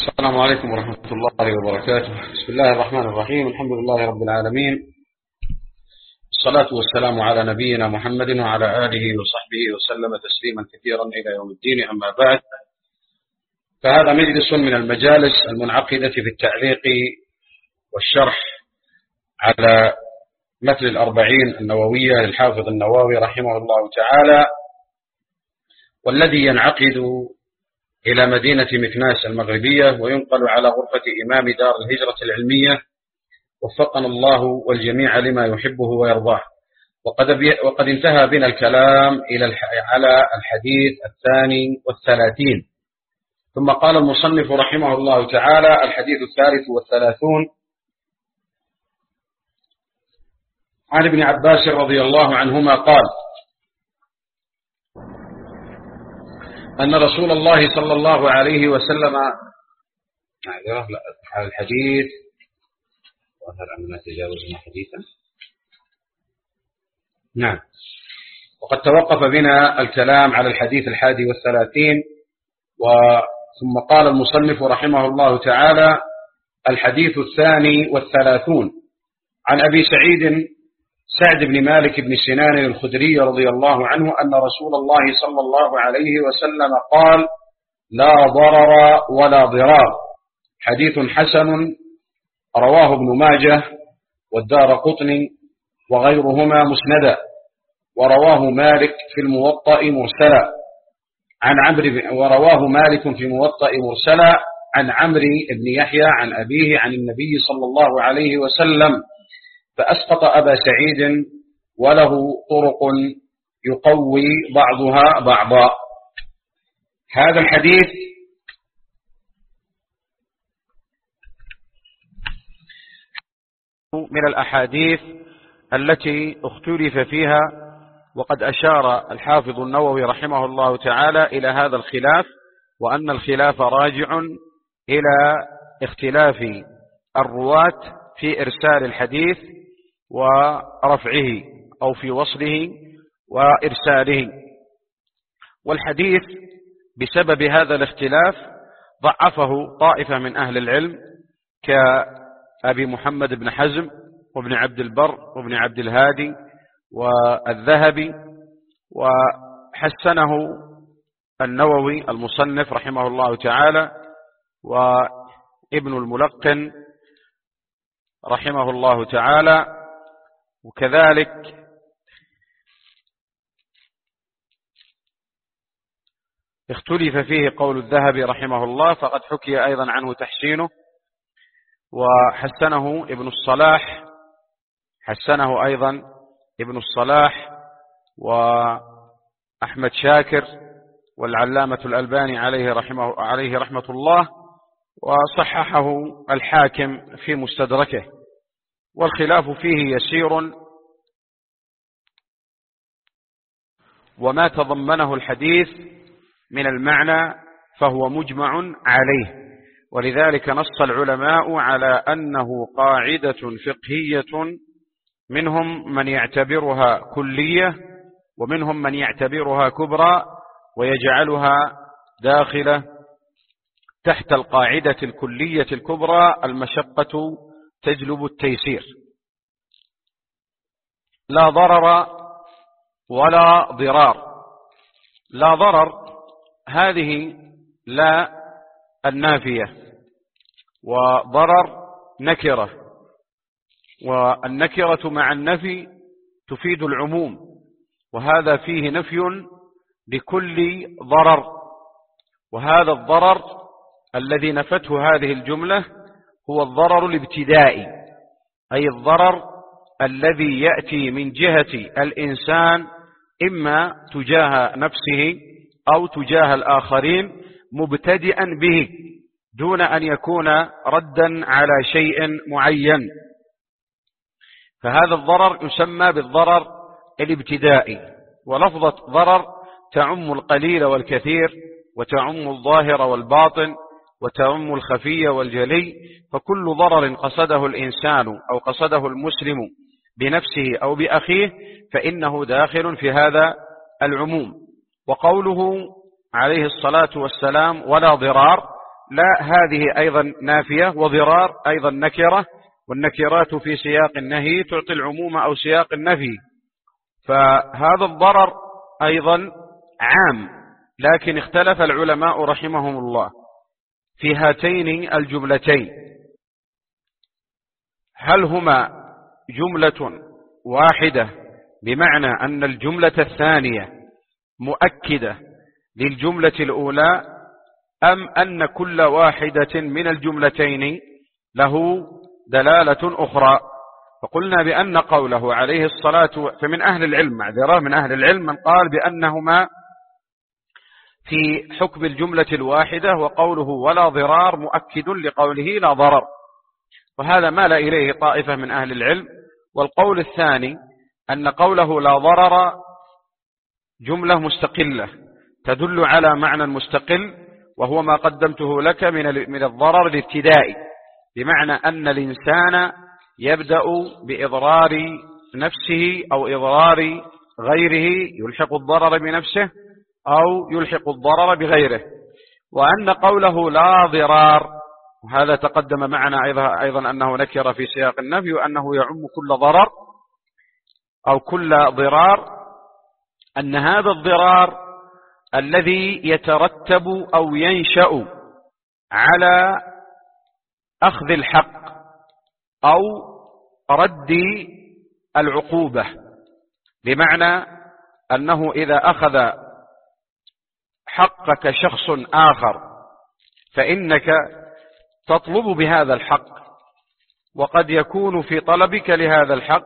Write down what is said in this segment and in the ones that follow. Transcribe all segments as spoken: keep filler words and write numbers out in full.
السلام عليكم ورحمة الله وبركاته. بسم الله الرحمن الرحيم. الحمد لله رب العالمين، الصلاة والسلام على نبينا محمد وعلى آله وصحبه وسلم تسليما كثيرا إلى يوم الدين. أما بعد، فهذا مجلس من المجالس المنعقدة في التعليق والشرح على متن الأربعين النووية للحافظ النووي رحمه الله تعالى، والذي ينعقد إلى مدينة مكناس المغربية وينقل على غرفة إمام دار الهجرة العلمية، وفقنا الله والجميع لما يحبه ويرضاه. وقد, وقد انتهى بنا الكلام إلى على الحديث الثاني والثلاثين، ثم قال المصنف رحمه الله تعالى: الحديث الثالث والثلاثون عن ابن عباس رضي الله عنهما قال: أن رسول الله صلى الله عليه وسلم على الحديث وهل أننا تجاوزنا حديثا نعم وقد توقف بنا الكلام على الحديث الحادي والثلاثين، وثم قال المصنف رحمه الله تعالى: الحديث الثاني والثلاثون عن أبي سعيد سعد بن مالك بن سنان الخدري رضي الله عنه أن رسول الله صلى الله عليه وسلم قال: لا ضرر ولا ضرار. حديث حسن رواه ابن ماجه والدارقطني وغيرهما مسندا، ورواه مالك في الموطأ مرسلا عن عمرو ورواه مالك في الموطأ مرسلا عن عمرو بن يحيى عن أبيه عن النبي صلى الله عليه وسلم، فأسقط أبا سعيد، وله طرق يقوي بعضها بعضا. هذا الحديث من الأحاديث التي اختلف فيها، وقد أشار الحافظ النووي رحمه الله تعالى إلى هذا الخلاف، وأن الخلاف راجع إلى اختلاف الرواة في إرسال الحديث ورفعه أو في وصله وإرساله. والحديث بسبب هذا الاختلاف ضعفه طائفة من أهل العلم كأبي محمد بن حزم وابن عبد البر وابن عبد الهادي والذهبي، وحسنه النووي المصنف رحمه الله تعالى وابن الملقن رحمه الله تعالى، وكذلك اختلف فيه قول الذهبي رحمه الله، فقد حكي أيضا عنه تحسينه، وحسنه ابن الصلاح حسنه أيضا ابن الصلاح وأحمد شاكر والعلامة الألباني عليه رحمه عليه رحمة الله، وصححه الحاكم في مستدركه. والخلاف فيه يسير، وما تضمنه الحديث من المعنى فهو مجمع عليه، ولذلك نص العلماء على أنه قاعدة فقهية، منهم من يعتبرها كلية ومنهم من يعتبرها كبرى ويجعلها داخلة تحت القاعدة الكلية الكبرى: المشقة تجلب التيسير. لا ضرر ولا ضرار. لا ضرر هذه لا النافية، وضرر نكرة، والنكرة مع النفي تفيد العموم، وهذا فيه نفي لكل ضرر. وهذا الضرر الذي نفته هذه الجملة هو الضرر الابتدائي، أي الضرر الذي يأتي من جهة الإنسان إما تجاه نفسه أو تجاه الآخرين مبتدئا به دون أن يكون ردا على شيء معين، فهذا الضرر يسمى بالضرر الابتدائي. ولفظة ضرر تعم القليل والكثير، وتعم الظاهر والباطن، وتعم الخفي والجلي، فكل ضرر قصده الإنسان أو قصده المسلم بنفسه أو بأخيه فإنه داخل في هذا العموم. وقوله عليه الصلاة والسلام: ولا ضرار، لا هذه أيضا نافية، وضرار أيضا نكرة، والنكرات في سياق النهي تعطي العموم أو سياق النفي. فهذا الضرر أيضا عام، لكن اختلف العلماء رحمهم الله في هاتين الجملتين، هل هما جملة واحدة بمعنى أن الجملة الثانية مؤكدة للجملة الأولى، أم أن كل واحدة من الجملتين له دلالة أخرى؟ فقلنا بأن قوله عليه الصلاة، فمن أهل العلم معذرة من أهل العلم من قال بأنهما في حكم الجملة الواحدة، وقوله ولا ضرار مؤكد لقوله لا ضرر، وهذا مال إليه طائفة من أهل العلم. والقول الثاني أن قوله لا ضرر جملة مستقلة تدل على معنى مستقل، وهو ما قدمته لك من من الضرر الابتدائي، بمعنى أن الإنسان يبدأ بإضرار نفسه أو إضرار غيره، يلحق الضرر بنفسه أو يلحق الضرر بغيره. وأن قوله لا ضرار، وهذا تقدم معنا أيضا أنه نكر في سياق النفي، وأنه يعم كل ضرر أو كل ضرار، أن هذا الضرار الذي يترتب أو ينشأ على أخذ الحق أو رد العقوبة، بمعنى أنه إذا أخذ حقك شخص آخر فإنك تطلب بهذا الحق، وقد يكون في طلبك لهذا الحق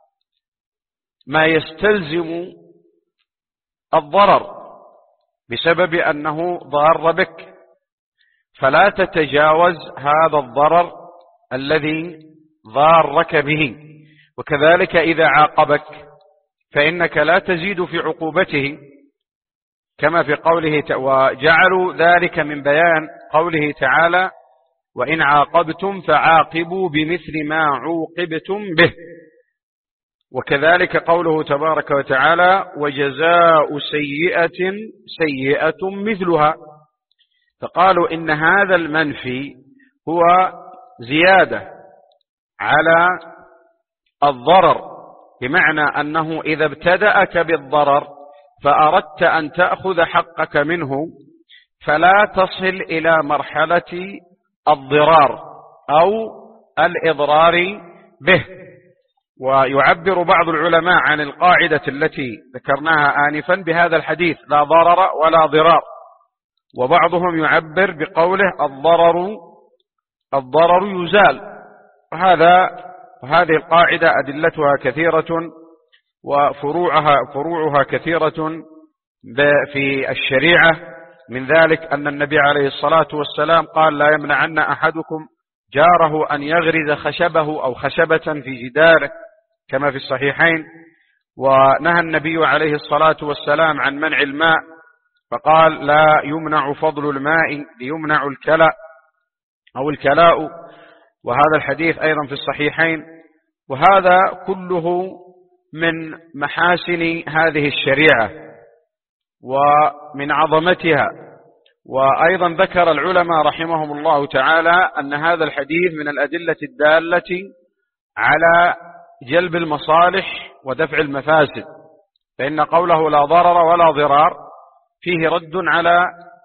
ما يستلزم الضرر بسبب أنه ضار بك، فلا تتجاوز هذا الضرر الذي ضارك به. وكذلك إذا عاقبك فإنك لا تزيد في عقوبته، كما في قوله، وجعلوا ذلك من بيان قوله تعالى وإن عاقبتم فعاقبوا بمثل ما عوقبتم به. وكذلك قوله تبارك وتعالى وجزاء سيئة سيئة مثلها. فقالوا إن هذا المنفي هو زيادة على الضرر، بمعنى أنه إذا ابتدأك بالضرر فأردت أن تأخذ حقك منه فلا تصل إلى مرحلة الضرار أو الإضرار به. ويعبر بعض العلماء عن القاعدة التي ذكرناها آنفا بهذا الحديث لا ضرر ولا ضرار، وبعضهم يعبر بقوله الضرر الضرر يزال. وهذا وهذه القاعدة أدلتها كثيرة وفروعها فروعها كثيرة في الشريعة، من ذلك أن النبي عليه الصلاة والسلام قال لا يمنعن أحدكم جاره أن يغرز خشبه أو خشبة في جداره كما في الصحيحين. ونهى النبي عليه الصلاة والسلام عن منع الماء، فقال لا يمنع فضل الماء ليمنع الكلاء أو الكلاء، وهذا الحديث أيضا في الصحيحين. وهذا كله من محاسن هذه الشريعة ومن عظمتها. وأيضا ذكر العلماء رحمهم الله تعالى أن هذا الحديث من الأدلة الدالة على جلب المصالح ودفع المفاسد، فإن قوله لا ضرر ولا ضرار فيه رد على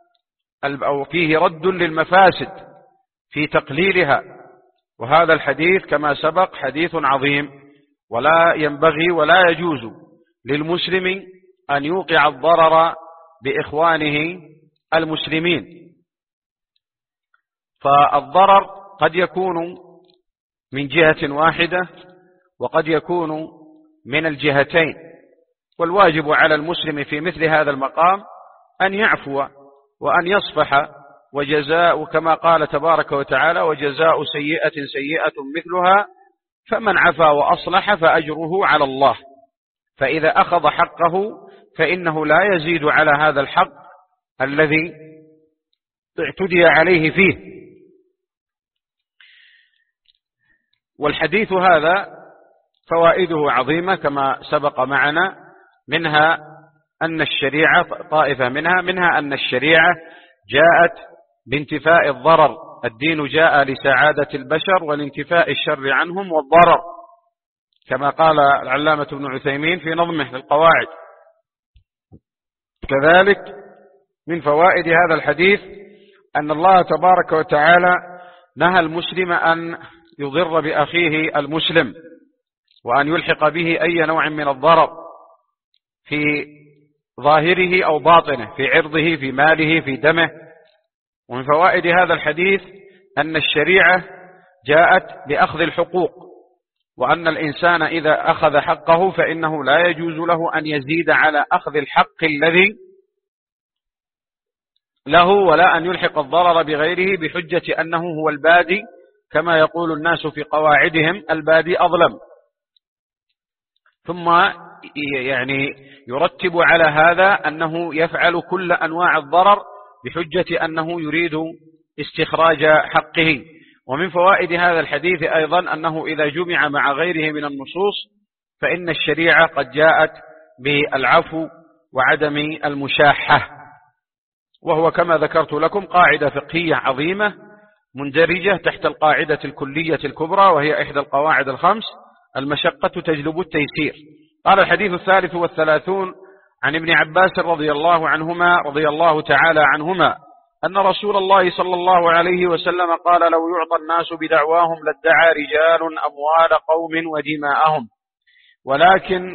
أو فيه رد للمفاسد في تقليلها. وهذا الحديث كما سبق حديث عظيم، ولا ينبغي ولا يجوز للمسلم أن يوقع الضرر بإخوانه المسلمين. فالضرر قد يكون من جهة واحدة وقد يكون من الجهتين، والواجب على المسلم في مثل هذا المقام أن يعفو وأن يصفح، وجزاء كما قال تبارك وتعالى وجزاء سيئة سيئة مثلها فمن عفا وأصلح فأجره على الله. فإذا أخذ حقه فإنه لا يزيد على هذا الحق الذي اعتدي عليه فيه. والحديث هذا فوائده عظيمة كما سبق معنا، منها أن الشريعة طائفة منها منها أن الشريعة جاءت بانتفاء الضرر. الدين جاء لسعادة البشر ولانتفاء الشر عنهم والضرر، كما قال العلامة ابن عثيمين في نظمه للقواعد. كذلك من فوائد هذا الحديث أن الله تبارك وتعالى نهى المسلم أن يضر بأخيه المسلم وأن يلحق به أي نوع من الضرر في ظاهره أو باطنه، في عرضه، في ماله، في دمه. ومن فوائد هذا الحديث أن الشريعة جاءت بأخذ الحقوق، وأن الإنسان إذا أخذ حقه فإنه لا يجوز له أن يزيد على أخذ الحق الذي له، ولا أن يلحق الضرر بغيره بحجة أنه هو البادي، كما يقول الناس في قواعدهم: البادي أظلم. ثم يعني يرتب على هذا أنه يفعل كل أنواع الضرر بحجة أنه يريد استخراج حقه. ومن فوائد هذا الحديث أيضا أنه إذا جمع مع غيره من النصوص فإن الشريعة قد جاءت بالعفو وعدم المشاحة، وهو كما ذكرت لكم قاعدة فقهية عظيمة مندرجة تحت القاعدة الكلية الكبرى، وهي إحدى القواعد الخمس: المشقة تجلب التيسير. قال الحديث الثالث والثلاثون عن ابن عباس رضي الله عنهما رضي الله تعالى عنهما أن رسول الله صلى الله عليه وسلم قال: لو يعطى الناس بدعواهم لادعى رجال أموال قوم ودماءهم، ولكن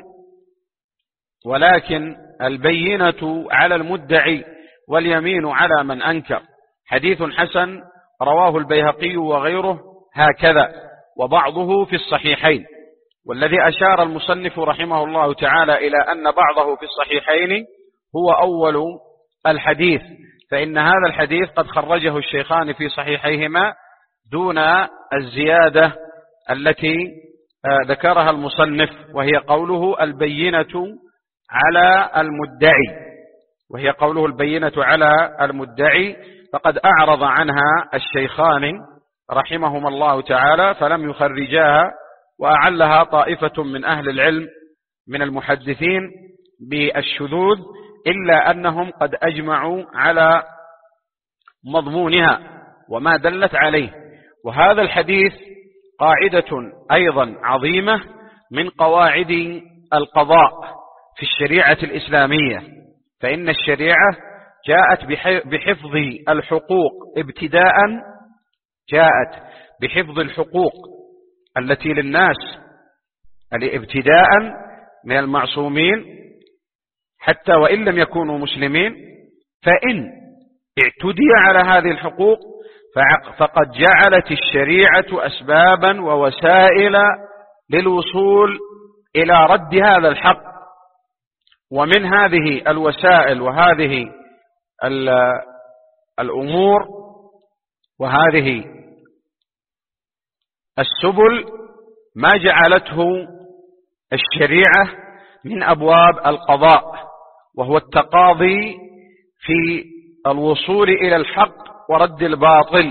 ولكن البينة على المدعي واليمين على من أنكر. حديث حسن رواه البيهقي وغيره هكذا، وبعضه في الصحيحين. والذي أشار المصنف رحمه الله تعالى إلى أن بعضه في الصحيحين هو أول الحديث، فإن هذا الحديث قد خرجه الشيخان في صحيحيهما دون الزيادة التي ذكرها المصنف، وهي قوله البينة على المدعي وهي قوله البينة على المدعي فقد أعرض عنها الشيخان رحمهما الله تعالى فلم يخرجاها، وأعلها طائفة من أهل العلم من المحدثين بالشذوذ، إلا أنهم قد أجمعوا على مضمونها وما دلت عليه. وهذا الحديث قاعدة أيضا عظيمة من قواعد القضاء في الشريعة الإسلامية، فإن الشريعة جاءت بحفظ الحقوق ابتداء، جاءت بحفظ الحقوق التي للناس ابتداء من المعصومين حتى وإن لم يكونوا مسلمين، فإن اعتدي على هذه الحقوق فقد جعلت الشريعة أسبابا ووسائل للوصول إلى رد هذا الحق. ومن هذه الوسائل وهذه الأمور وهذه السبل ما جعلته الشريعة من أبواب القضاء، وهو التقاضي في الوصول إلى الحق ورد الباطل.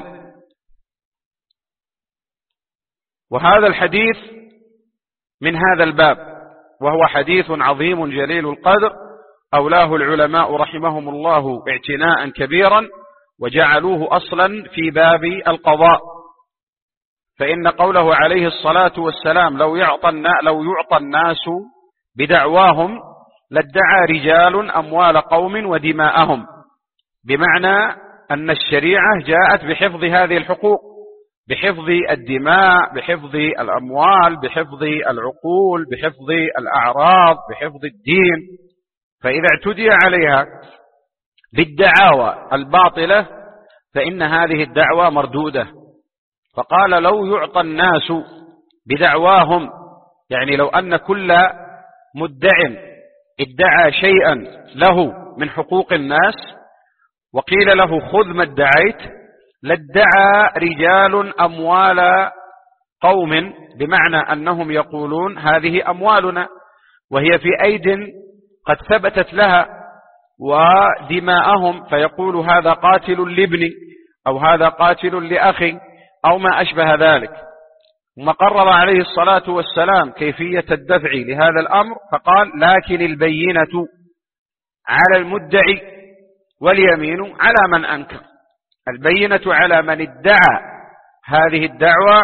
وهذا الحديث من هذا الباب، وهو حديث عظيم جليل القدر، أولاه العلماء رحمهم الله اعتناء كبيرا وجعلوه أصلا في باب القضاء. فإن قوله عليه الصلاة والسلام لو يعطى لو يعطى الناس بدعواهم لادعى رجال أموال قوم ودماءهم، بمعنى أن الشريعة جاءت بحفظ هذه الحقوق، بحفظ الدماء، بحفظ الأموال، بحفظ العقول، بحفظ الأعراض، بحفظ الدين. فإذا اعتدي عليها بالدعاوى الباطلة فإن هذه الدعوة مردودة. فقال لو يعطى الناس بدعواهم، يعني لو أن كل مدع ادعى شيئا له من حقوق الناس وقيل له خذ ما ادعيت لادعى رجال أموال قوم، بمعنى أنهم يقولون هذه أموالنا وهي في أيد قد ثبتت لها، ودماءهم فيقول هذا قاتل لابني أو هذا قاتل لأخي أو ما أشبه ذلك. ثم قرر عليه الصلاة والسلام كيفية الدفع لهذا الأمر فقال لكن البينة على المدعي واليمين على من أنكر. البينة على من ادعى هذه الدعوة،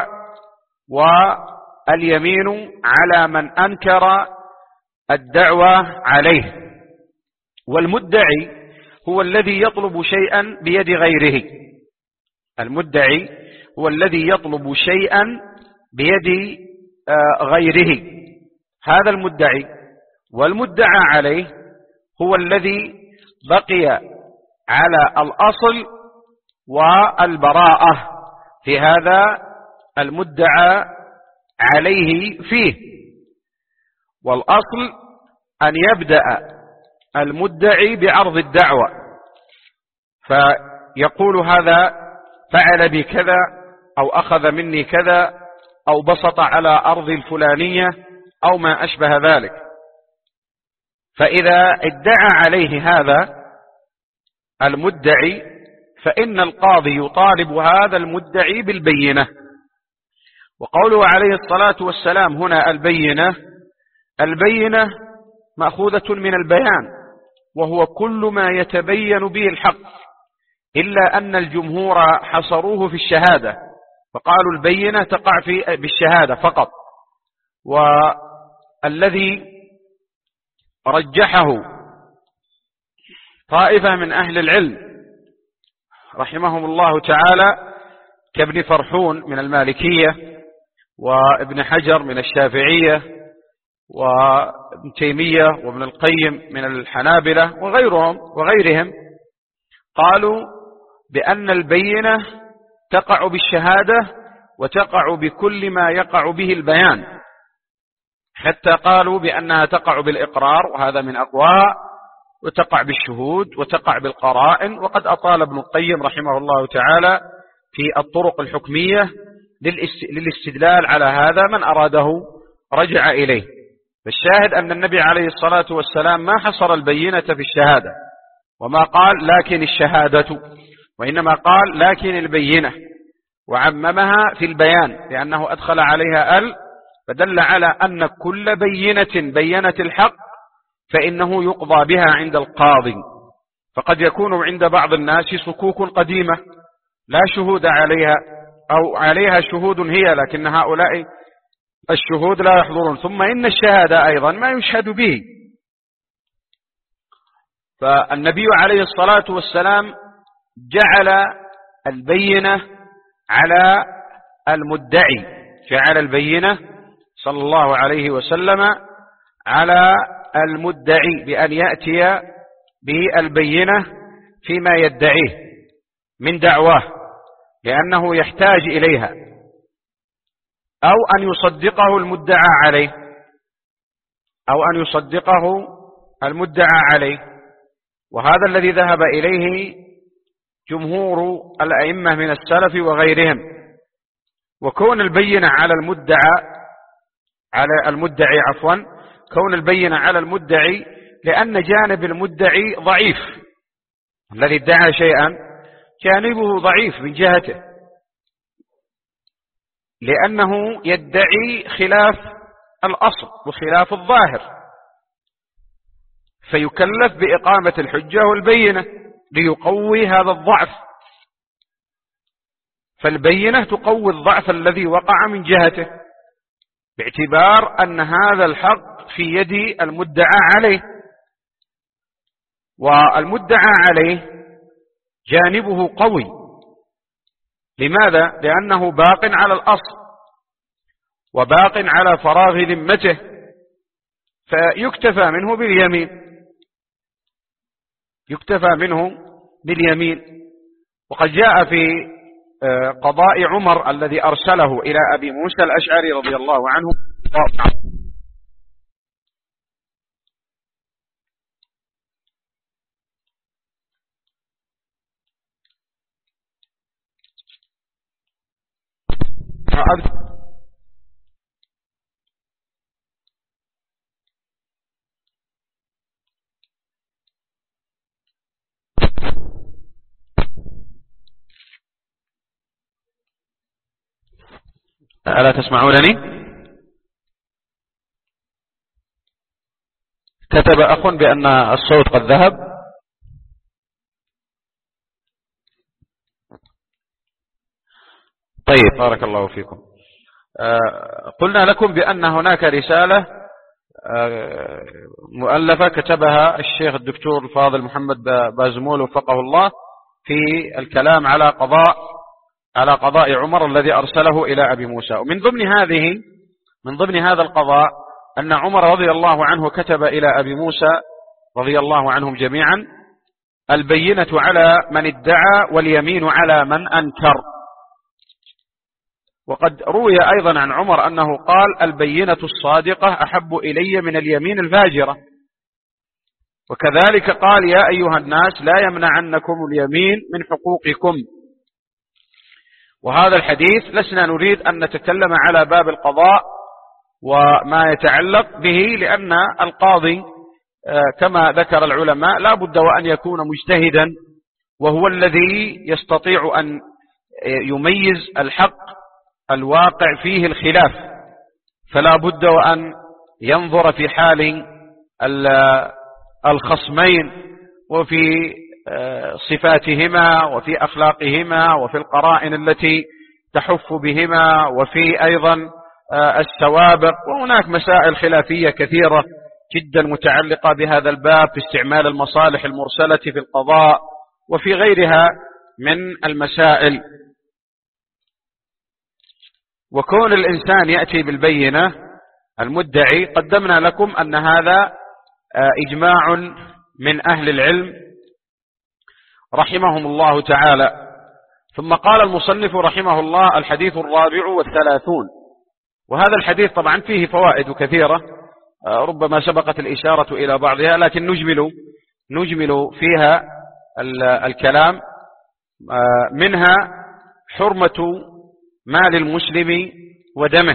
واليمين على من أنكر الدعوة عليه. والمدعي هو الذي يطلب شيئا بيد غيره، المدعي هو الذي يطلب شيئا بيد غيره، هذا المدعي. والمدعى عليه هو الذي بقي على الأصل والبراءة في هذا المدعى عليه فيه. والأصل أن يبدأ المدعي بعرض الدعوة، فيقول هذا فعل بي كذا، أو أخذ مني كذا، أو بسط على أرض الفلانية، أو ما أشبه ذلك. فإذا ادعى عليه هذا المدعي فإن القاضي يطالب هذا المدعي بالبينة. وقوله عليه الصلاة والسلام هنا البينة، البينة مأخوذة من البيان، وهو كل ما يتبين به الحق، إلا أن الجمهور حصروه في الشهادة، فقالوا البينة تقع في بالشهادة فقط. والذي رجحه طائفة من أهل العلم رحمهم الله تعالى كابن فرحون من المالكية، وابن حجر من الشافعية، وابن تيمية وابن القيم من الحنابلة وغيرهم وغيرهم، قالوا بأن البينة تقع بالشهادة وتقع بكل ما يقع به البيان، حتى قالوا بأنها تقع بالإقرار، وهذا من أقواها، وتقع بالشهود، وتقع بالقرائن. وقد أطال ابن القيم رحمه الله تعالى في الطرق الحكمية للاستدلال على هذا، من أراده رجع إليه. فالشاهد أن النبي عليه الصلاة والسلام ما حصر البينة في الشهادة، وما قال لكن الشهادة، وإنما قال لكن البينة، وعممها في البيان لأنه أدخل عليها ال، فدل على أن كل بينة بينت الحق فإنه يقضى بها عند القاضي. فقد يكون عند بعض الناس صكوك قديمة لا شهود عليها، أو عليها شهود هي لكن هؤلاء الشهود لا يحضرون. ثم إن الشهادة أيضا ما يشهد به. فالنبي عليه الصلاة والسلام جعل البينة على المدعي، جعل البينة صلى الله عليه وسلم على المدعي بأن يأتي بالبينة فيما يدعيه من دعواه، لأنه يحتاج إليها، أو أن يصدقه المدعى عليه، أو أن يصدقه المدعى عليه. وهذا الذي ذهب إليه جمهور الأئمة من السلف وغيرهم. وكون البينة على المدعى على المدعي عفوا كون البينة على المدعي لأن جانب المدعي ضعيف، الذي ادعى شيئا جانبه ضعيف من جهته، لأنه يدعي خلاف الأصل وخلاف الظاهر، فيكلف بإقامة الحجة والبينة ليقوي هذا الضعف. فالبينة تقوي الضعف الذي وقع من جهته، باعتبار أن هذا الحق في يد المدعى عليه، والمدعى عليه جانبه قوي. لماذا؟ لأنه باق على الأصل وباق على فراغ ذمته، فيكتفى منه باليمين، يكتفى منه باليمين. وقد جاء في قضاء عمر الذي أرسله إلى أبي موسى الأشعري رضي الله عنه ألا تسمعونني؟ كتب أخ بأن الصوت قد ذهب. طيب، بارك الله فيكم. قلنا لكم بأن هناك رسالة مؤلفة كتبها الشيخ الدكتور الفاضل محمد بازمول وفقه الله في الكلام على قضاء على قضاء عمر الذي أرسله إلى أبي موسى. ومن ضمن هذه من ضمن هذا القضاء أن عمر رضي الله عنه كتب إلى أبي موسى رضي الله عنهم جميعا: البينة على من ادعى واليمين على من أنكر. وقد روي أيضا عن عمر أنه قال: البينة الصادقة أحب إلي من اليمين الفاجرة. وكذلك قال: يا أيها الناس لا يمنعنكم اليمين من حقوقكم. وهذا الحديث لسنا نريد أن نتكلم على باب القضاء وما يتعلق به، لأن القاضي كما ذكر العلماء لا بد وأن يكون مجتهدا، وهو الذي يستطيع أن يميز الحق الواقع فيه الخلاف، فلا بد وأن ينظر في حال الخصمين وفي صفاتهما وفي أخلاقهما وفي القرائن التي تحف بهما وفي أيضا السوابق. وهناك مسائل خلافية كثيرة جدا متعلقة بهذا الباب في استعمال المصالح المرسلة في القضاء وفي غيرها من المسائل. وكون الإنسان يأتي بالبينة المدعي، قدمنا لكم أن هذا إجماع من أهل العلم رحمهم الله تعالى. ثم قال المصنف رحمه الله: الحديث الرابع والثلاثون. وهذا الحديث طبعا فيه فوائد كثيرة، ربما سبقت الإشارة إلى بعضها، لكن نجمل نجمل فيها الكلام. منها حرمة مال المسلم ودمه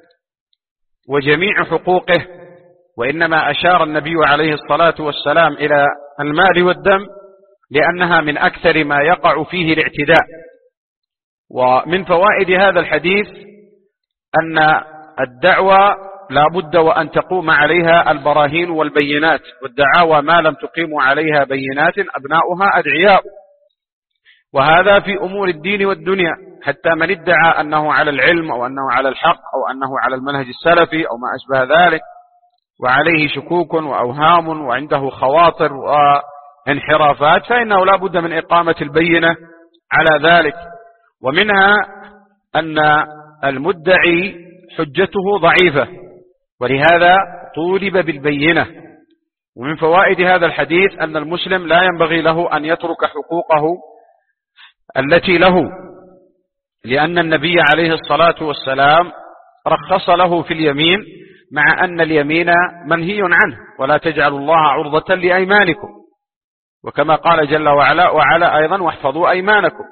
وجميع حقوقه، وإنما أشار النبي عليه الصلاة والسلام إلى المال والدم لأنها من أكثر ما يقع فيه الاعتداء. ومن فوائد هذا الحديث أن الدعوة لا بد وأن تقوم عليها البراهين والبينات، والدعاوى ما لم تقيم عليها بينات أبناؤها أدعياء، وهذا في أمور الدين والدنيا. حتى من ادعى أنه على العلم أو أنه على الحق أو أنه على المنهج السلفي أو ما أشبه ذلك، وعليه شكوك وأوهام وعنده خواطر وانحرافات، فإنه لا بد من إقامة البينة على ذلك. ومنها أن المدعي حجته ضعيفة، ولهذا طولب بالبينة. ومن فوائد هذا الحديث أن المسلم لا ينبغي له أن يترك حقوقه التي له، لأن النبي عليه الصلاة والسلام رخص له في اليمين، مع أن اليمين منهي عنه: ولا تجعلوا الله عرضة لأيمانكم. وكما قال جل وعلا: وعلى أيضا واحفظوا أيمانكم.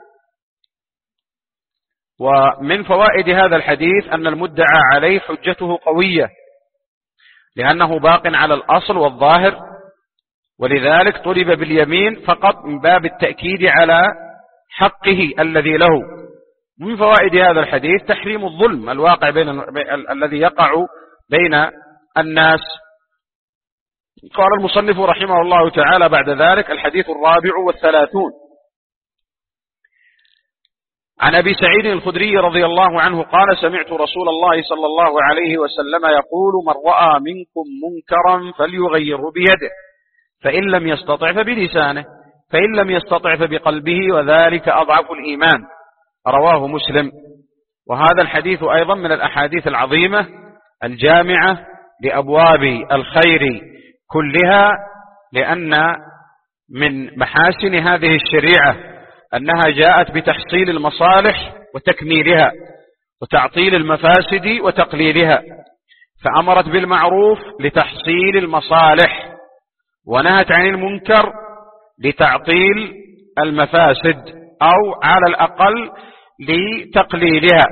ومن فوائد هذا الحديث أن المدعى عليه حجته قوية، لأنه باق على الأصل والظاهر، ولذلك طلب باليمين فقط من باب التأكيد على حقه الذي له. من فوائد هذا الحديث تحريم الظلم الواقع بين ال... الذي يقع بين الناس. قال المصنف رحمه الله تعالى بعد ذلك: الحديث الرابع والثلاثون. عن أبي سعيد الخدري رضي الله عنه قال: سمعت رسول الله صلى الله عليه وسلم يقول: من رأى منكم منكرا فليغيره بيده، فإن لم يستطع فبلسانه، فإن لم يستطع فبقلبه، وذلك أضعف الإيمان. رواه مسلم. وهذا الحديث أيضا من الأحاديث العظيمة الجامعة لأبواب الخير كلها، لأن من محاسن هذه الشريعة أنها جاءت بتحصيل المصالح وتكميلها، وتعطيل المفاسد وتقليلها، فأمرت بالمعروف لتحصيل المصالح، ونهت عن المنكر لتعطيل المفاسد، أو على الأقل لتقليلها.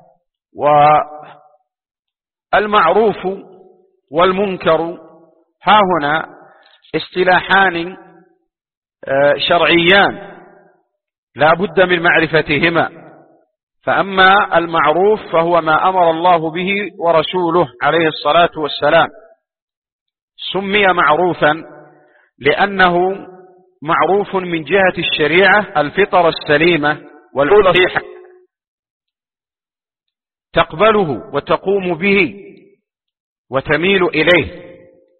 والمعروف والمنكر ها هنا اصطلاحان شرعيان لا بد من معرفتهما. فأما المعروف فهو ما أمر الله به ورسوله عليه الصلاة والسلام، سمي معروفا لأنه معروف من جهة الشريعة الفطرة السليمة والعلة الصحيحة، تقبله وتقوم به وتميل إليه.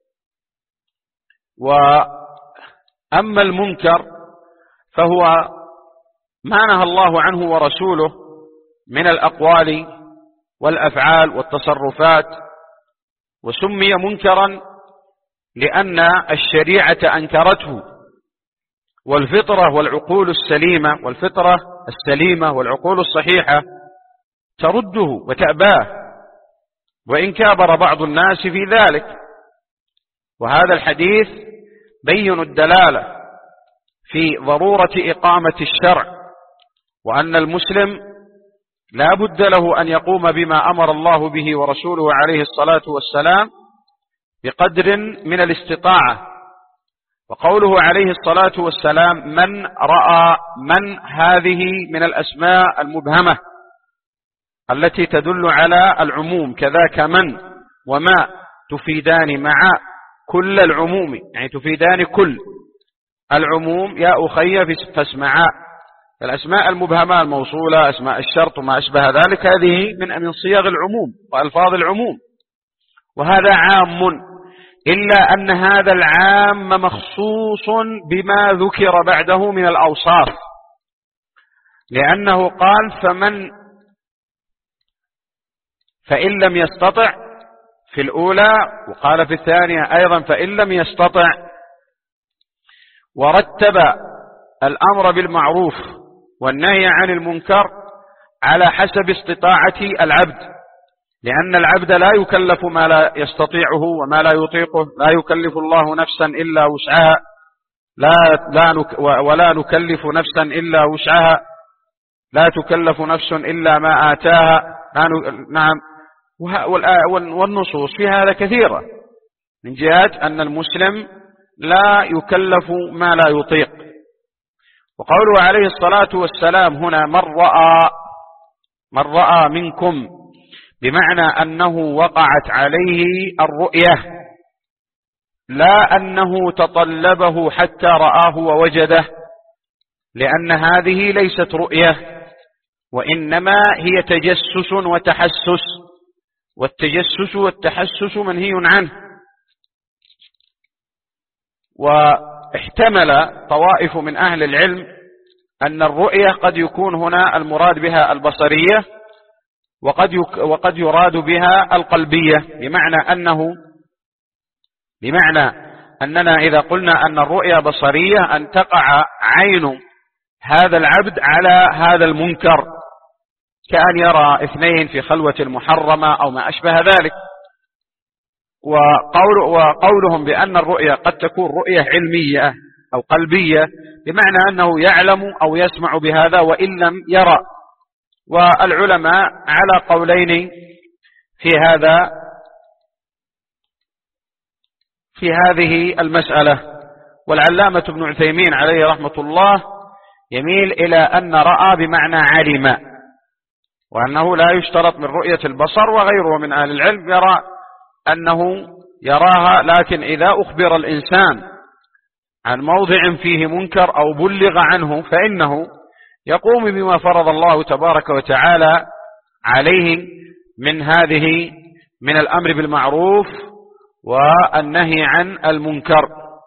وأما المنكر فهو ما نهى الله عنه ورسوله من الأقوال والأفعال والتصرفات، وسمي منكرا لأن الشريعة أنكرته، والفطرة والعقول السليمة والفطرة السليمة والعقول الصحيحة ترده وتأباه، وإن كابر بعض الناس في ذلك. وهذا الحديث بين الدلالة في ضرورة إقامة الشرع، وأن المسلم لا بد له أن يقوم بما أمر الله به ورسوله عليه الصلاة والسلام بقدر من الاستطاعة. وقوله عليه الصلاة والسلام من رأى، من هذه من الأسماء المبهمة التي تدل على العموم، كذاك من وما تفيدان مع كل العموم، يعني تفيدان كل العموم يا أخي فاسمعا. الأسماء المبهمة الموصولة، أسماء الشرط وما أشبه ذلك، هذه من من صيغ العموم وألفاظ العموم، وهذا عام، إلا أن هذا العام مخصوص بما ذكر بعده من الأوصاف، لأنه قال فمن فإن لم يستطع في الأولى، وقال في الثانية أيضا فإن لم يستطع، ورتب الأمر بالمعروف والنهي عن المنكر على حسب استطاعة العبد، لأن العبد لا يكلف ما لا يستطيعه وما لا يطيقه، لا يكلف الله نفسا إلا وسعها، لا لا نك ولا نكلف نفسا إلا وسعها، لا تكلف نفس إلا ما آتاها. نعم، والنصوص في هذا كثيرة من جهة أن المسلم لا يكلف ما لا يطيق. وقوله عليه الصلاة والسلام هنا من رأى، من رأى منكم، بمعنى أنه وقعت عليه الرؤية، لا أنه تطلبه حتى رآه ووجده، لأن هذه ليست رؤية، وإنما هي تجسس وتحسس، والتجسس والتحسس منهي عنه. واحتمل طوائف من أهل العلم أن الرؤية قد يكون هنا المراد بها البصرية، وقد وقد يراد بها القلبية، بمعنى أنه بمعنى أننا إذا قلنا أن الرؤية بصرية أن تقع عين هذا العبد على هذا المنكر، كأن يرى اثنين في خلوة محرمة أو ما أشبه ذلك. وقول وقولهم بأن الرؤية قد تكون رؤية علمية أو قلبية، بمعنى أنه يعلم أو يسمع بهذا وإن لم يرى. والعلماء على قولين في هذا في هذه المسألة. والعلامة ابن عثيمين عليه رحمة الله يميل إلى أن رأى بمعنى علم، وأنه لا يشترط من رؤية البصر، وغيره من أهل العلم يرى أنه يراها، لكن إذا أخبر الإنسان عن موضع فيه منكر أو بلغ عنه فإنه يقوم بما فرض الله تبارك وتعالى عليه من هذه من الأمر بالمعروف والنهي عن المنكر.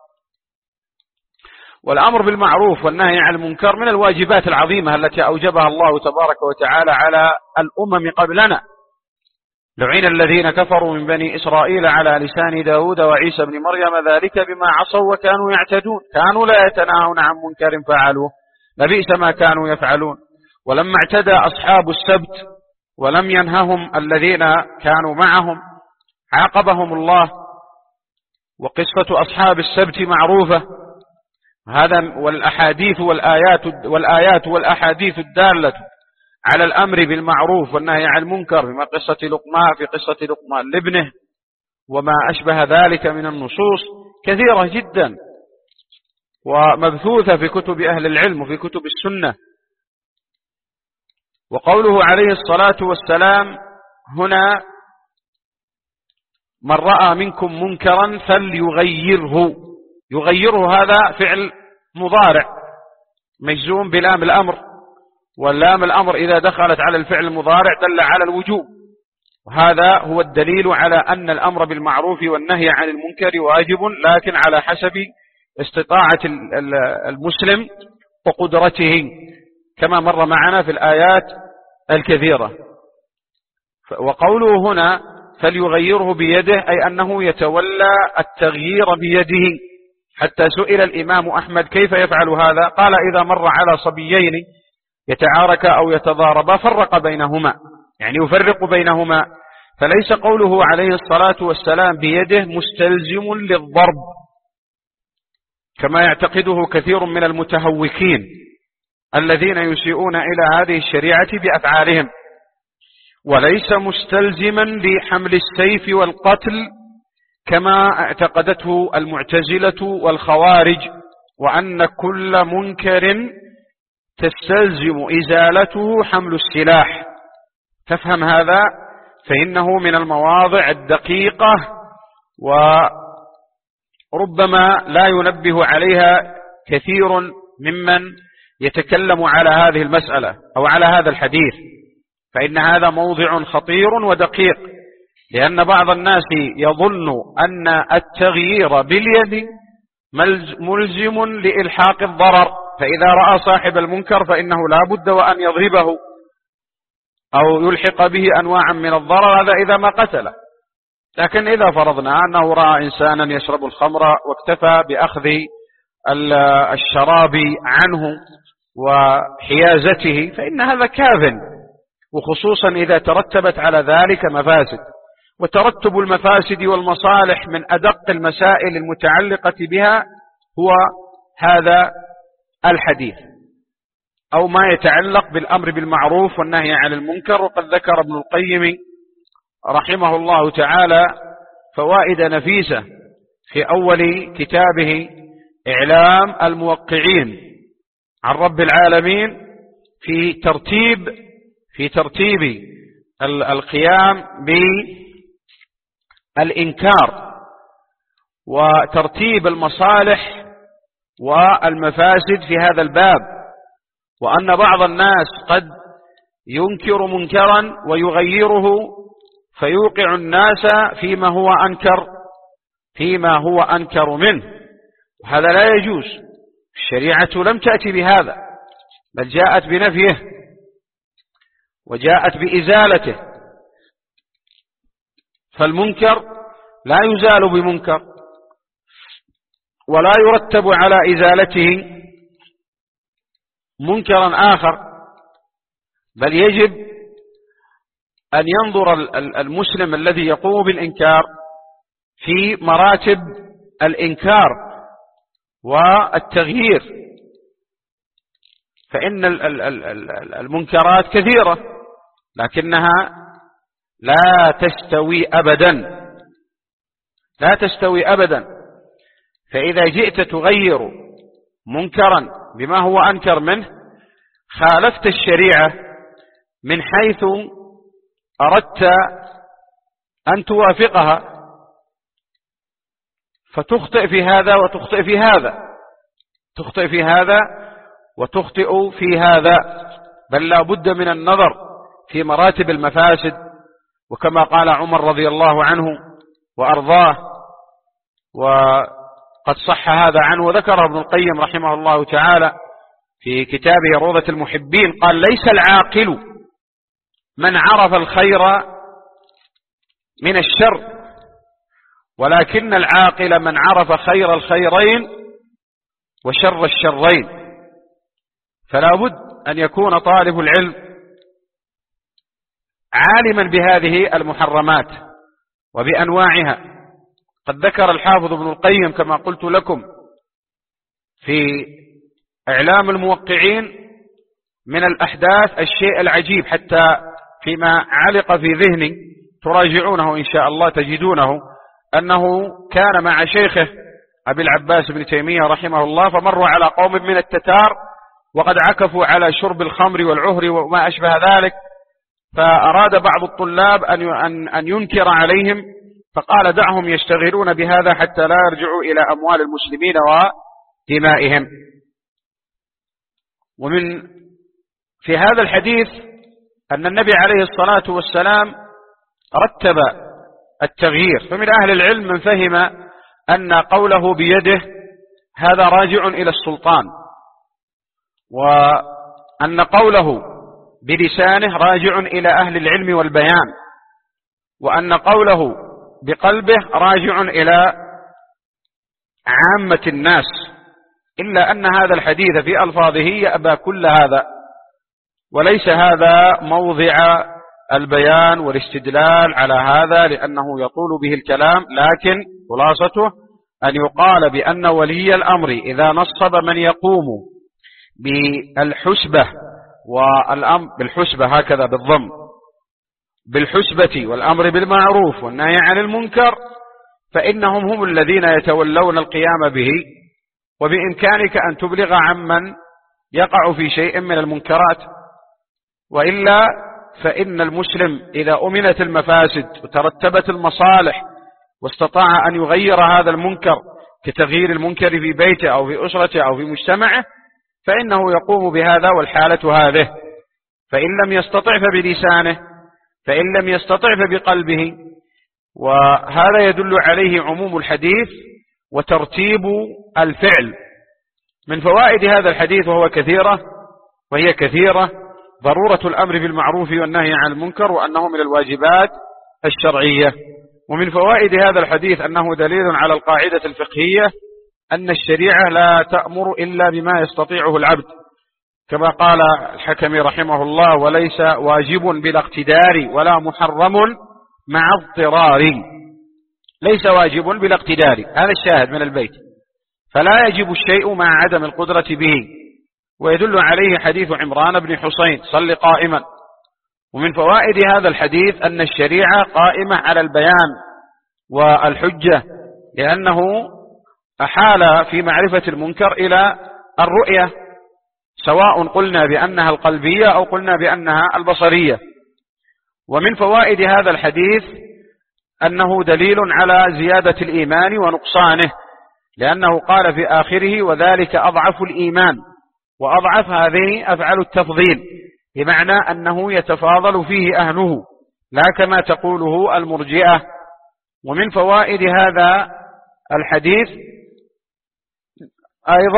والأمر بالمعروف والنهي عن المنكر من الواجبات العظيمة التي أوجبها الله تبارك وتعالى على الأمم قبلنا. لعن الذين كفروا من بني إسرائيل على لسان داود وعيسى بن مريم ذلك بما عصوا وكانوا يعتدون، كانوا لا يتناهون عن منكر فعلوه لبئس ما كانوا يفعلون. ولما اعتدى أصحاب السبت ولم ينههم الذين كانوا معهم عاقبهم الله. وقصة أصحاب السبت معروفة، هذا والأحاديث والآيات والآيات والأحاديث الدالة على الأمر بالمعروف والنهي عن المنكر، بما قصة لقمان في قصة لقمان لابنه وما أشبه ذلك من النصوص كثيرة جدا ومبثوثة في كتب أهل العلم وفي كتب السنة. وقوله عليه الصلاة والسلام هنا من رأى منكم منكرا فليغيره، يغيره هذا فعل مضارع مجزوم بلام الأمر، واللام الأمر إذا دخلت على الفعل المضارع دل على الوجوب، وهذا هو الدليل على أن الأمر بالمعروف والنهي عن المنكر واجب، لكن على حسب استطاعة المسلم وقدرته، كما مر معنا في الآيات الكثيرة. وقوله هنا فليغيره بيده، أي أنه يتولى التغيير بيده. حتى سئل الإمام أحمد كيف يفعل هذا، قال إذا مر على صبيين يتعاركا أو يتضاربا فرق بينهما، يعني يفرق بينهما. فليس قوله عليه الصلاة والسلام بيده مستلزم للضرب كما يعتقده كثير من المتهوكين الذين يسيئون إلى هذه الشريعة بأفعالهم، وليس مستلزما لحمل السيف والقتل كما اعتقدته المعتزلة والخوارج، وأن كل منكر تستلزم إزالته حمل السلاح. تفهم هذا؟ فإنه من المواضع الدقيقة وربما لا ينبه عليها كثير ممن يتكلم على هذه المسألة أو على هذا الحديث، فإن هذا موضع خطير ودقيق، لأن بعض الناس يظن أن التغيير باليد ملزم لإلحاق الضرر، فإذا رأى صاحب المنكر فإنه لا بد وأن يضربه أو يلحق به أنواعا من الضرر، هذا إذا ما قتله. لكن إذا فرضنا أنه رأى إنسانا يشرب الخمر واكتفى بأخذ الشراب عنه وحيازته فإن هذا كاف، وخصوصا إذا ترتبت على ذلك مفاسد، وترتب المفاسد والمصالح من أدق المسائل المتعلقة بها هو هذا الحديث، أو ما يتعلق بالأمر بالمعروف والنهي عن المنكر. وقد ذكر ابن القيم رحمه الله تعالى فوائد نفيسة في أول كتابه إعلام الموقعين عن رب العالمين في ترتيب في ترتيب القيام بالإنكار وترتيب المصالح والمفاسد في هذا الباب، وأن بعض الناس قد ينكر منكرا ويغيره فيوقع الناس فيما هو أنكر فيما هو أنكر منه، وهذا لا يجوز. الشريعة لم تأتي بهذا، بل جاءت بنفيه وجاءت بإزالته. فالمنكر لا يزال بمنكر ولا يرتب على إزالته منكرا آخر، بل يجب أن ينظر المسلم الذي يقوم بالإنكار في مراتب الإنكار والتغيير، فإن المنكرات كثيرة لكنها لا تستوي أبدا لا تستوي أبدا فإذا جئت تغير منكرا بما هو أنكر منه خالفت الشريعة من حيث أردت أن توافقها، فتخطئ في هذا وتخطئ في هذا تخطئ في هذا وتخطئ في هذا بل لا بد من النظر في مراتب المفاسد. وكما قال عمر رضي الله عنه وأرضاه، وقد صح هذا عنه وذكر ابن القيم رحمه الله تعالى في كتابه روضة المحبين، قال: ليس العاقل من عرف الخير من الشر، ولكن العاقل من عرف خير الخيرين وشر الشرين. فلا بد أن يكون طالب العلم عالما بهذه المحرمات وبأنواعها. قد ذكر الحافظ ابن القيم كما قلت لكم في إعلام الموقعين من الأحداث الشيء العجيب، حتى فيما علق في ذهني تراجعونه إن شاء الله تجدونه، أنه كان مع شيخه أبي العباس بن تيمية رحمه الله، فمروا على قوم من التتار وقد عكفوا على شرب الخمر والعهر وما أشبه ذلك، فأراد بعض الطلاب أن أن ينكر عليهم، فقال: دعهم يشتغلون بهذا حتى لا يرجعوا إلى أموال المسلمين ودمائهم. ومن في هذا الحديث أن النبي عليه الصلاة والسلام رتب التغيير. فمن أهل العلم من فهم أن قوله بيده هذا راجع إلى السلطان، وأن قوله بلسانه راجع إلى أهل العلم والبيان، وأن قوله بقلبه راجع إلى عامة الناس، إلا أن هذا الحديث في ألفاظه يأبى كل هذا، وليس هذا موضع البيان والاستدلال على هذا لأنه يطول به الكلام. لكن خلاصته أن يقال بأن ولي الأمر إذا نصب من يقوم بالحسبة والأمر بالحسبة هكذا بالضم بالحسبة والأمر بالمعروف والنهي عن المنكر، فإنهم هم الذين يتولون القيام به، وبإمكانك أن تبلغ عمن يقع في شيء من المنكرات. وإلا فإن المسلم إذا أمنت المفاسد وترتبت المصالح واستطاع أن يغير هذا المنكر كتغيير المنكر في بيته أو في أسرته أو في مجتمعه، فإنه يقوم بهذا والحالة هذه. فإن لم يستطع فبلسانه، فإن لم يستطع فبقلبه. وهذا يدل عليه عموم الحديث وترتيب الفعل. من فوائد هذا الحديث وهو كثيرة وهي كثيرة ضرورة الأمر بالمعروف والنهي عن المنكر، وأنه من الواجبات الشرعية. ومن فوائد هذا الحديث أنه دليل على القاعدة الفقهية أن الشريعة لا تأمر إلا بما يستطيعه العبد، كما قال الحكمي رحمه الله: وليس واجب بلا اقتدار ولا محرم مع اضطرار. ليس واجب بلا اقتدار، هذا الشاهد من البيت، فلا يجب الشيء مع عدم القدرة به. ويدل عليه حديث عمران بن حسين: صل قائما. ومن فوائد هذا الحديث أن الشريعة قائمة على البيان والحجة، لأنه أحال في معرفة المنكر إلى الرؤية، سواء قلنا بأنها القلبية أو قلنا بأنها البصرية. ومن فوائد هذا الحديث أنه دليل على زيادة الإيمان ونقصانه، لأنه قال في آخره: وذلك أضعف الإيمان. وأضعف هذه أفعل التفضيل، بمعنى أنه يتفاضل فيه أهله، لا كما تقوله المرجئة. ومن فوائد هذا الحديث أيضا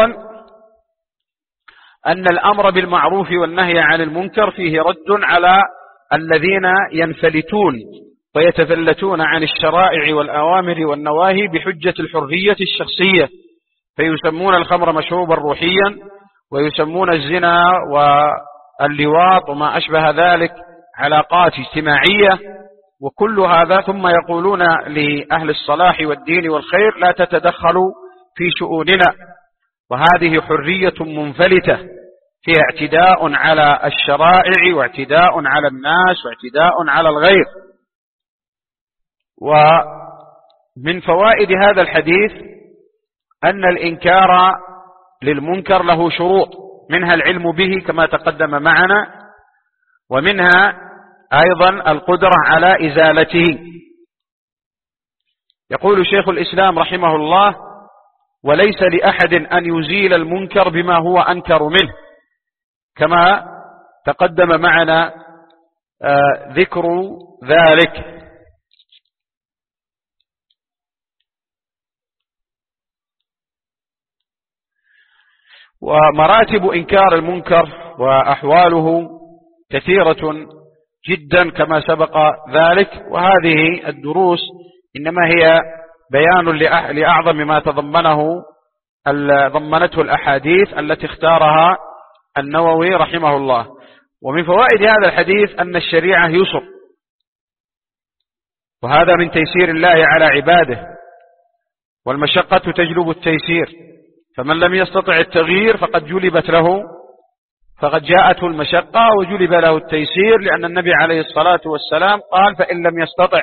أن الأمر بالمعروف والنهي عن المنكر فيه رد على الذين ينفلتون ويتفلتون عن الشرائع والأوامر والنواهي بحجة الحرية الشخصية، فيسمون الخمر مشروبا روحيا، ويسمون الزنا واللواط وما أشبه ذلك علاقات اجتماعية وكل هذا، ثم يقولون لأهل الصلاح والدين والخير: لا تتدخلوا في شؤوننا. وهذه حرية منفلتة فيها اعتداء على الشرائع واعتداء على الناس واعتداء على الغير. ومن فوائد هذا الحديث أن الإنكار للمنكر له شروط، منها العلم به كما تقدم معنا، ومنها أيضا القدرة على إزالته. يقول شيخ الإسلام رحمه الله: وليس لأحد أن يزيل المنكر بما هو أنكر منه، كما تقدم معنا ذكر ذلك. ومراتب إنكار المنكر وأحواله كثيرة جدا كما سبق ذلك، وهذه الدروس إنما هي بيان لأعظم ما تضمنه ضمنته الأحاديث التي اختارها النووي رحمه الله. ومن فوائد هذا الحديث أن الشريعة يسر، وهذا من تيسير الله على عباده، والمشقة تجلب التيسير، فمن لم يستطع التغيير فقد جلبت له فقد جاءته المشقة وجلب له التيسير، لأن النبي عليه الصلاة والسلام قال: فإن لم يستطع.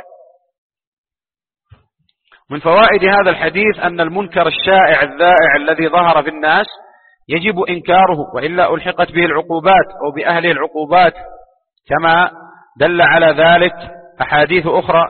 من فوائد هذا الحديث أن المنكر الشائع الذائع الذي ظهر في الناس يجب إنكاره، وإلا ألحقت به العقوبات أو بأهل العقوبات، كما دل على ذلك أحاديث أخرى.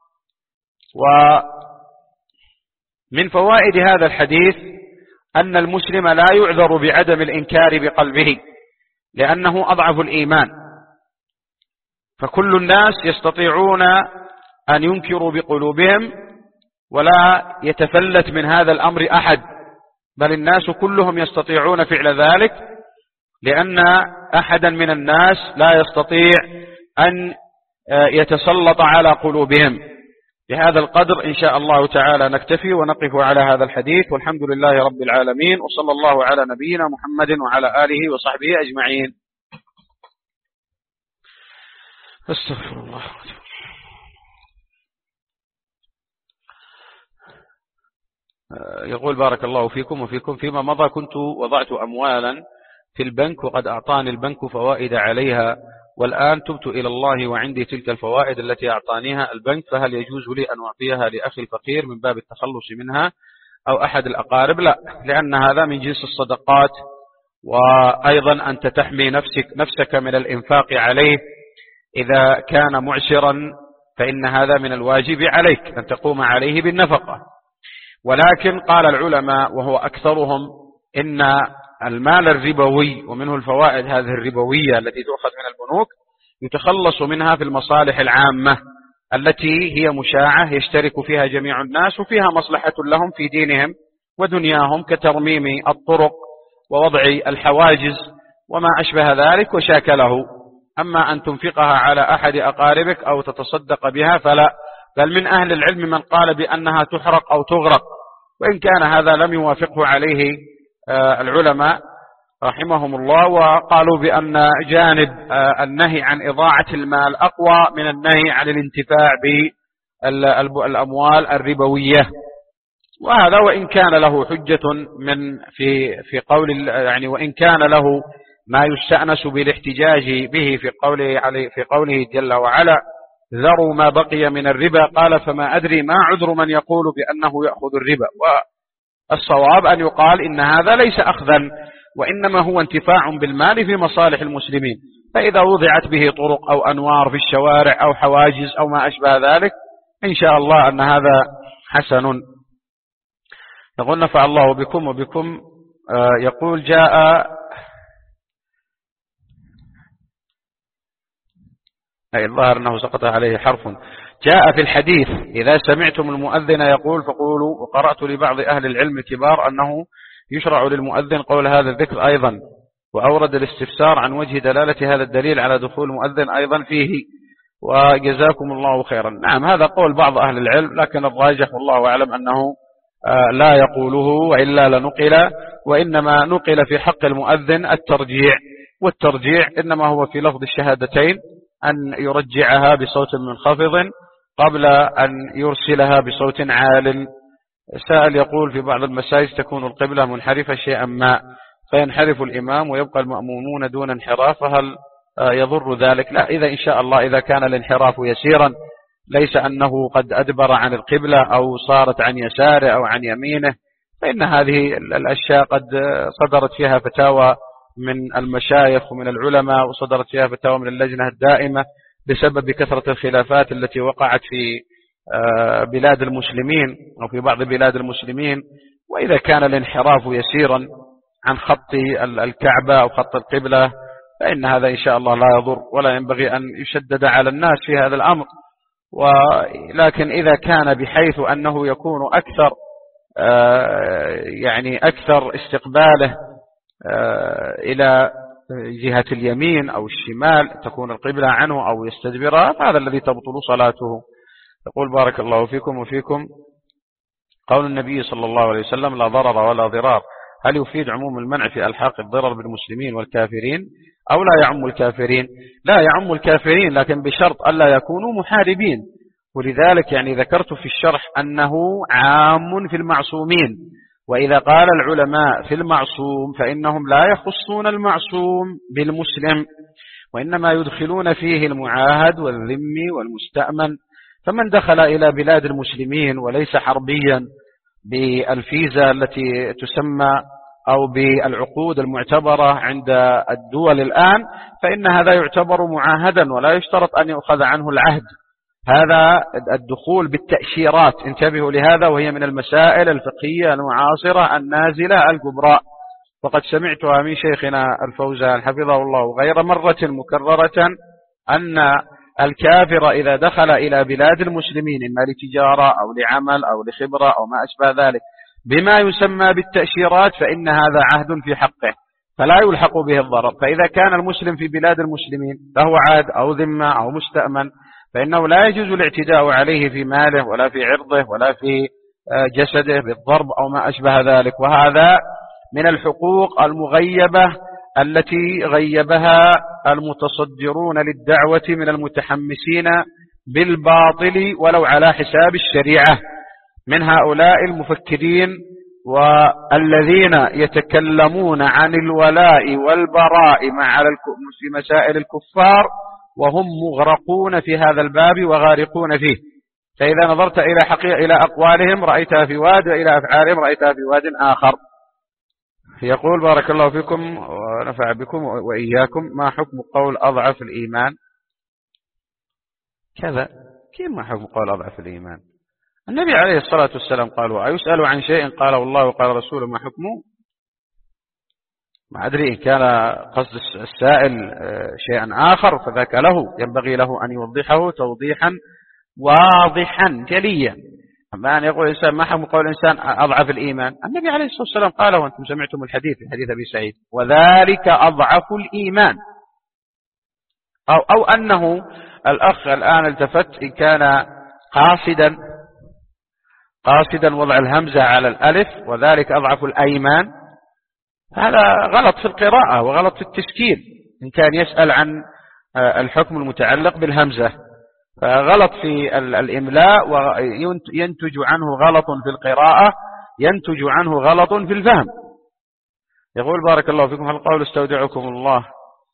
ومن فوائد هذا الحديث أن المسلم لا يعذر بعدم الإنكار بقلبه، لأنه أضعف الإيمان، فكل الناس يستطيعون أن ينكروا بقلوبهم، ولا يتفلت من هذا الأمر أحد، بل الناس كلهم يستطيعون فعل ذلك، لأن أحدا من الناس لا يستطيع أن يتسلط على قلوبهم. بهذا القدر إن شاء الله تعالى نكتفي ونقف على هذا الحديث، والحمد لله رب العالمين، وصلى الله على نبينا محمد وعلى آله وصحبه أجمعين. استغفر الله. يقول بارك الله فيكم وفيكم، فيما مضى كنت وضعت أموالا في البنك وقد أعطاني البنك فوائد عليها، والآن تبت إلى الله وعندي تلك الفوائد التي أعطانيها البنك، فهل يجوز لي أن أعطيها لأخي الفقير من باب التخلص منها أو أحد الأقارب؟ لا، لأن هذا من جنس الصدقات، وأيضا أنت تحمي نفسك, نفسك من الإنفاق عليه. إذا كان معسرا فإن هذا من الواجب عليك أن تقوم عليه بالنفقة. ولكن قال العلماء وهو أكثرهم إن المال الربوي ومنه الفوائد هذه الربوية التي تؤخذ من البنوك يتخلص منها في المصالح العامة التي هي مشاعة يشترك فيها جميع الناس، وفيها مصلحة لهم في دينهم ودنياهم، كترميم الطرق ووضع الحواجز وما أشبه ذلك وشاكله. أما أن تنفقها على أحد أقاربك أو تتصدق بها فلا، بل من أهل العلم من قال بأنها تحرق أو تغرق، وإن كان هذا لم يوافقه عليه العلماء رحمهم الله، وقالوا بأن جانب النهي عن إضاعة المال أقوى من النهي عن الانتفاع بالأموال الربوية. وهذا وإن كان له حجة من في في قول يعني وإن كان له ما يستأنس بالاحتجاج به في قوله عليه في قوله جل وعلا ذروا ما بقي من الربا، قال فما أدري ما عذر من يقول بأنه يأخذ الربا. والصواب أن يقال إن هذا ليس أخذا، وإنما هو انتفاع بالمال في مصالح المسلمين، فإذا وضعت به طرق أو أنوار في الشوارع أو حواجز أو ما أشبه ذلك إن شاء الله أن هذا حسن. يقول نفع الله بكم وبكم. يقول جاء أي الظاهر أنه سقط عليه حرف. جاء في الحديث إذا سمعتم المؤذن يقول فقولوا، وقرأت لبعض أهل العلم الكبار أنه يشرع للمؤذن قول هذا الذكر أيضا، وأورد الاستفسار عن وجه دلالة هذا الدليل على دخول المؤذن أيضا فيه، وجزاكم الله خيرا. نعم هذا قول بعض أهل العلم، لكن الراجح والله أعلم أنه لا يقوله وإلا لنقل، وإنما نقل في حق المؤذن الترجيع، والترجيع إنما هو في لفظ الشهادتين أن يرجعها بصوت منخفض قبل أن يرسلها بصوت عال. سائل يقول في بعض المساجد تكون القبلة منحرفة شيئا ما فينحرف الإمام ويبقى المأمومون دون انحراف، فهل يضر ذلك؟ لا، إذا إن شاء الله إذا كان الانحراف يسيرا ليس أنه قد أدبر عن القبلة أو صارت عن يساره أو عن يمينه، فإن هذه الأشياء قد صدرت فيها فتاوى من المشايخ ومن العلماء، وصدرت فيها فتاوى من اللجنة الدائمة بسبب كثرة الخلافات التي وقعت في بلاد المسلمين أو في بعض بلاد المسلمين. وإذا كان الانحراف يسيرا عن خط الكعبة أو خط القبلة فإن هذا إن شاء الله لا يضر، ولا ينبغي أن يشدد على الناس في هذا الأمر. ولكن إذا كان بحيث أنه يكون أكثر يعني أكثر استقباله إلى جهة اليمين أو الشمال تكون القبلة عنه أو يستدبرها، فهذا الذي تبطل صلاته. يقول بارك الله فيكم وفيكم قول النبي صلى الله عليه وسلم لا ضرر ولا ضرار، هل يفيد عموم المنع في ألحاق الضرر بالمسلمين والكافرين أو لا يعم الكافرين؟ لا يعم الكافرين، لكن بشرط ألا يكونوا محاربين. ولذلك يعني ذكرت في الشرح أنه عام في المعصومين، وإذا قال العلماء في المعصوم فإنهم لا يخصون المعصوم بالمسلم، وإنما يدخلون فيه المعاهد والذمي والمستأمن. فمن دخل إلى بلاد المسلمين وليس حربيا بالفيزا التي تسمى أو بالعقود المعتبرة عند الدول الآن فإن هذا يعتبر معاهدا ولا يشترط أن يؤخذ عنه العهد. هذا الدخول بالتأشيرات، انتبهوا لهذا، وهي من المسائل الفقهية المعاصرة النازلة الكبرى، وقد سمعتها من شيخنا الفوزان حفظه الله غير مرة مكررة أن الكافر إذا دخل إلى بلاد المسلمين إما لتجارة أو لعمل أو لخبرة أو ما أشبه ذلك بما يسمى بالتأشيرات فإن هذا عهد في حقه فلا يلحق به الضرر. فإذا كان المسلم في بلاد المسلمين فهو عهد أو ذمة أو مستأمن فإنه لا يجوز الاعتداء عليه في ماله ولا في عرضه ولا في جسده بالضرب أو ما أشبه ذلك. وهذا من الحقوق المغيبة التي غيبها المتصدرون للدعوة من المتحمسين بالباطل ولو على حساب الشريعة من هؤلاء المفكرين والذين يتكلمون عن الولاء والبراء مع في مسائل الكفار وهم مغرقون في هذا الباب وغارقون فيه. فإذا نظرت إلى حقيقة إلى أقوالهم رأيتها في واد وإلى أفعالهم رأيتها في واد آخر. يقول بارك الله فيكم ونفع بكم وإياكم ما حكم قول أضعف الإيمان كذا؟ كيف ما حكم قول أضعف الإيمان؟ النبي عليه الصلاة والسلام قال ويسأل عن شيء قال والله وقال رسوله ما حكمه. ما أدري إن كان قصد السائل شيئا آخر فذاك له ينبغي له أن يوضحه توضيحا واضحا جليا. أما أن يقول الإنسان ما حكم قول الإنسان أضعف الإيمان؟ النبي عليه الصلاة والسلام قال وأنتم سمعتم الحديث في حديث أبي سعيد وذلك أضعف الإيمان. أو, أو أنه الأخ الآن التفت إن كان قاصدا قاصدا وضع الهمزة على الألف وذلك أضعف الأيمان هذا غلط في القراءة وغلط في التشكيل إن كان يسأل عن الحكم المتعلق بالهمزة غلط في الإملاء وينتج عنه غلط في القراءة ينتج عنه غلط في الفهم. يقول بارك الله فيكم هل قول استودعكم الله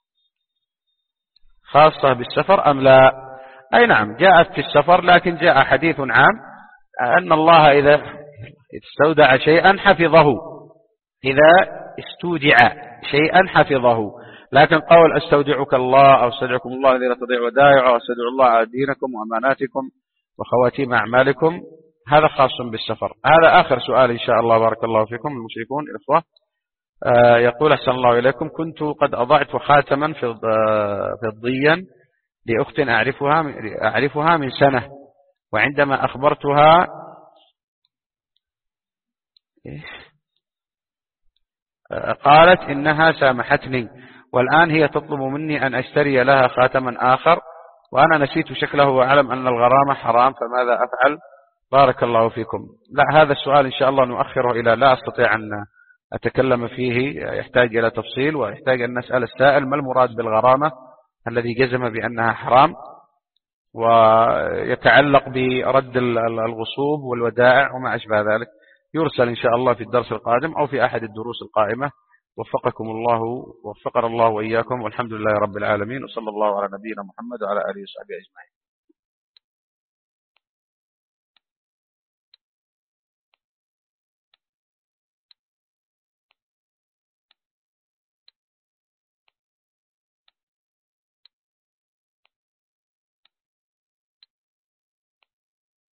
خاصة بالسفر أم لا؟ أي نعم جاءت في السفر لكن جاء حديث عام أن الله إذا استودع شيئا حفظه إذا استودع شيئا حفظه. لكن قول استودعك الله أو استودعكم الله الذي لا تضيع ودائعه أو استودع الله على دينكم وأماناتكم وخواتيم أعمالكم هذا خاص بالسفر. هذا آخر سؤال إن شاء الله بارك الله فيكم المشركون الإخوة. آه يقول أحسن الله إليكم كنت قد أضعت خاتما في فضيا لأخت أعرفها أعرفها من سنة وعندما أخبرتها قالت إنها سامحتني والآن هي تطلب مني أن أشتري لها خاتما آخر وأنا نسيت شكله وأعلم أن الغرامة حرام فماذا أفعل؟ بارك الله فيكم. لا هذا السؤال إن شاء الله نؤخره إلى لا أستطيع أن أتكلم فيه يحتاج إلى تفصيل ويحتاج أن نسأل السائل ما المراد بالغرامة الذي جزم بأنها حرام ويتعلق برد الغصوب والودائع وما أشبه ذلك. يرسل إن شاء الله في الدرس القادم أو في أحد الدروس القائمة. وفقكم الله وفقنا الله وإياكم والحمد لله رب العالمين وصلى الله على نبينا محمد وعلى آله وصحبه أجمعين.